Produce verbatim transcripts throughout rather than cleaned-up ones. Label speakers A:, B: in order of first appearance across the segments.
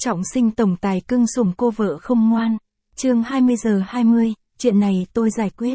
A: Trọng sinh tổng tài cưng sủng cô vợ không ngoan. Chương hai mươi giờ hai mươi, chuyện này tôi giải quyết.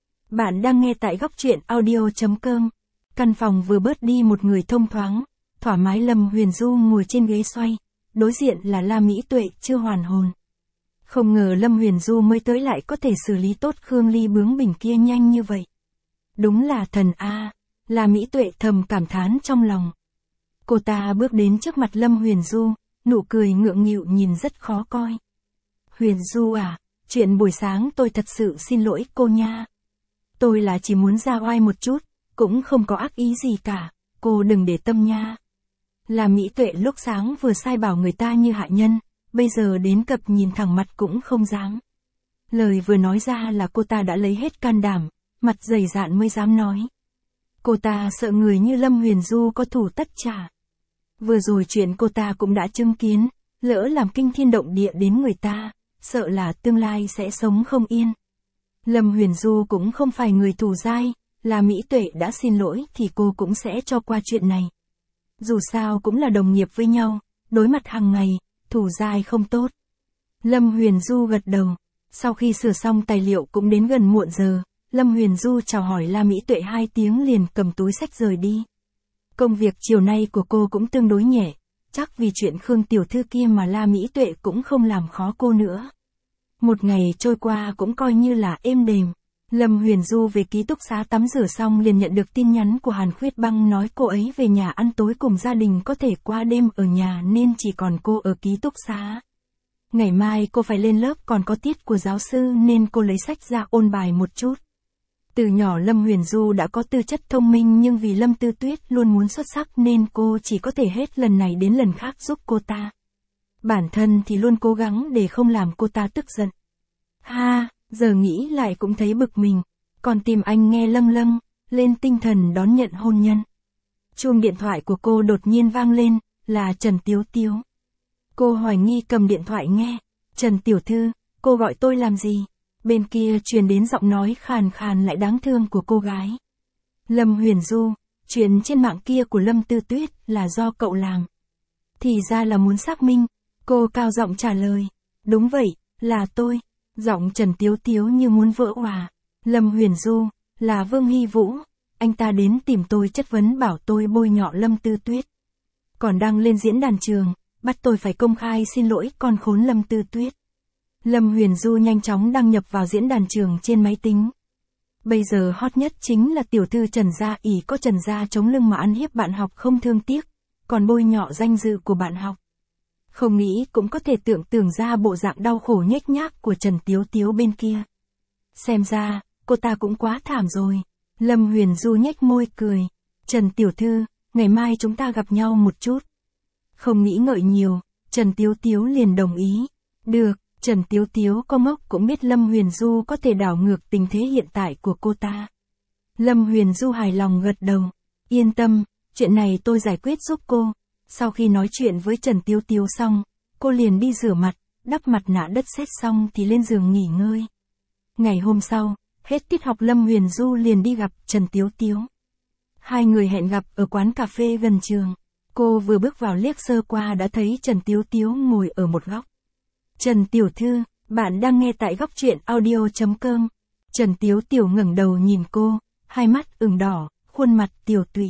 A: Bạn đang nghe tại góc truyện audio chấm com. Căn phòng vừa bớt đi một người thông thoáng, thoải mái. Lâm Huyền Du ngồi trên ghế xoay, đối diện là La Mỹ Tuệ chưa hoàn hồn. Không ngờ Lâm Huyền Du mới tới lại có thể xử lý tốt Khương Ly bướng bỉnh kia nhanh như vậy. Đúng là thần a, La Mỹ Tuệ thầm cảm thán trong lòng. Cô ta bước đến trước mặt Lâm Huyền Du, nụ cười ngượng nghịu nhìn rất khó coi. Huyền Du à, chuyện buổi sáng tôi thật sự xin lỗi cô nha. Tôi là chỉ muốn ra oai một chút, cũng không có ác ý gì cả, cô đừng để tâm nha. La Mỹ Tuệ lúc sáng vừa sai bảo người ta như hạ nhân, bây giờ đến cập nhìn thẳng mặt cũng không dám. Lời vừa nói ra là cô ta đã lấy hết can đảm, mặt dày dạn mới dám nói. Cô ta sợ người như Lâm Huyền Du có thù tất trả. Vừa rồi chuyện cô ta cũng đã chứng kiến, lỡ làm kinh thiên động địa đến người ta, sợ là tương lai sẽ sống không yên. Lâm Huyền Du cũng không phải người thù dai, là Mỹ Tuệ đã xin lỗi thì cô cũng sẽ cho qua chuyện này. Dù sao cũng là đồng nghiệp với nhau, đối mặt hàng ngày, thù dai không tốt. Lâm Huyền Du gật đầu, sau khi sửa xong tài liệu cũng đến gần muộn giờ, Lâm Huyền Du chào hỏi La Mỹ Tuệ hai tiếng liền cầm túi xách rời đi. Công việc chiều nay của cô cũng tương đối nhẹ, chắc vì chuyện Khương tiểu thư kia mà La Mỹ Tuệ cũng không làm khó cô nữa. Một ngày trôi qua cũng coi như là êm đềm. Lâm Huyền Du về ký túc xá tắm rửa xong liền nhận được tin nhắn của Hàn Khuyết Băng nói cô ấy về nhà ăn tối cùng gia đình có thể qua đêm ở nhà nên chỉ còn cô ở ký túc xá. Ngày mai cô phải lên lớp còn có tiết của giáo sư nên cô lấy sách ra ôn bài một chút. Từ nhỏ Lâm Huyền Du đã có tư chất thông minh nhưng vì Lâm Tư Tuyết luôn muốn xuất sắc nên cô chỉ có thể hết lần này đến lần khác giúp cô ta. Bản thân thì luôn cố gắng để không làm cô ta tức giận. Ha, giờ nghĩ lại cũng thấy bực mình, còn tìm anh nghe lâng lâng, lên tinh thần đón nhận hôn nhân. Chuông điện thoại của cô đột nhiên vang lên, là Trần Tiếu Tiếu. Cô hoài nghi cầm điện thoại nghe, Trần tiểu thư, cô gọi tôi làm gì? Bên kia truyền đến giọng nói khàn khàn lại đáng thương của cô gái. Lâm Huyền Du, chuyện trên mạng kia của Lâm Tư Tuyết là do cậu làm. Thì ra là muốn xác minh, cô cao giọng trả lời. Đúng vậy, là tôi. Giọng Trần Tiếu Tiếu như muốn vỡ òa. Lâm Huyền Du, là Vương Hy Vũ. Anh ta đến tìm tôi chất vấn bảo tôi bôi nhọ Lâm Tư Tuyết. Còn đang lên diễn đàn trường, bắt tôi phải công khai xin lỗi con khốn Lâm Tư Tuyết. Lâm Huyền Du nhanh chóng đăng nhập vào diễn đàn trường trên máy tính. Bây giờ hot nhất chính là tiểu thư Trần Gia ỷ có Trần Gia chống lưng mà ăn hiếp bạn học không thương tiếc, còn bôi nhọ danh dự của bạn học. Không nghĩ cũng có thể tưởng tượng ra bộ dạng đau khổ nhếch nhác của Trần Tiếu Tiếu bên kia. Xem ra, cô ta cũng quá thảm rồi. Lâm Huyền Du nhếch môi cười. Trần tiểu thư, ngày mai chúng ta gặp nhau một chút. Không nghĩ ngợi nhiều, Trần Tiếu Tiếu liền đồng ý. Được. Trần Tiếu Tiếu có ngốc cũng biết Lâm Huyền Du có thể đảo ngược tình thế hiện tại của cô ta. Lâm Huyền Du hài lòng gật đầu. Yên tâm, chuyện này tôi giải quyết giúp cô. Sau khi nói chuyện với Trần Tiếu Tiếu xong, cô liền đi rửa mặt, đắp mặt nạ đất sét xong thì lên giường nghỉ ngơi. Ngày hôm sau, hết tiết học Lâm Huyền Du liền đi gặp Trần Tiếu Tiếu. Hai người hẹn gặp ở quán cà phê gần trường. Cô vừa bước vào liếc sơ qua đã thấy Trần Tiếu Tiếu ngồi ở một góc. Trần tiểu thư, bạn đang nghe tại góc truyện audio chấm com. Trần Tiếu Tiểu ngẩng đầu nhìn cô, hai mắt ửng đỏ, khuôn mặt tiều tụy.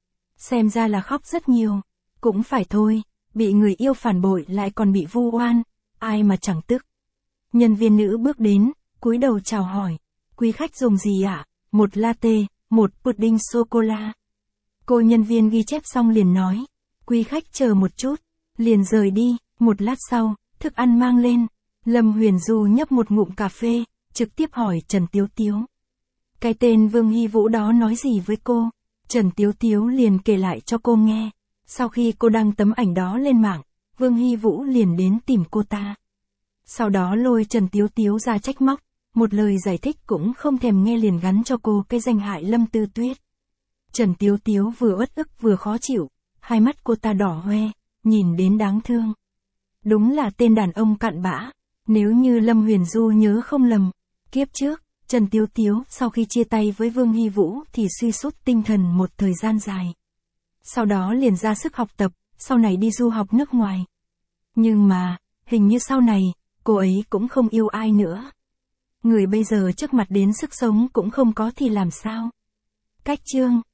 A: Xem ra là khóc rất nhiều. Cũng phải thôi, bị người yêu phản bội lại còn bị vu oan, ai mà chẳng tức. Nhân viên nữ bước đến, cúi đầu chào hỏi. Quý khách dùng gì ạ? À? Một latte, một pudding sô-cô-la. Cô nhân viên ghi chép xong liền nói. Quý khách chờ một chút, liền rời đi, một lát sau. Thức ăn mang lên, Lâm Huyền Du nhấp một ngụm cà phê, trực tiếp hỏi Trần Tiếu Tiếu. Cái tên Vương Hy Vũ đó nói gì với cô? Trần Tiếu Tiếu liền kể lại cho cô nghe. Sau khi cô đăng tấm ảnh đó lên mạng, Vương Hy Vũ liền đến tìm cô ta. Sau đó lôi Trần Tiếu Tiếu ra trách móc, một lời giải thích cũng không thèm nghe liền gắn cho cô cái danh hại Lâm Tư Tuyết. Trần Tiếu Tiếu vừa uất ức vừa khó chịu, hai mắt cô ta đỏ hoe, nhìn đến đáng thương. Đúng là tên đàn ông cặn bã. Nếu như Lâm Huyền Du nhớ không lầm, kiếp trước, Trần Tiếu Tiếu sau khi chia tay với Vương Hy Vũ thì suy sút tinh thần một thời gian dài. Sau đó liền ra sức học tập, sau này đi du học nước ngoài. Nhưng mà, hình như sau này, cô ấy cũng không yêu ai nữa. Người bây giờ trước mặt đến sức sống cũng không có thì làm sao? Cách chương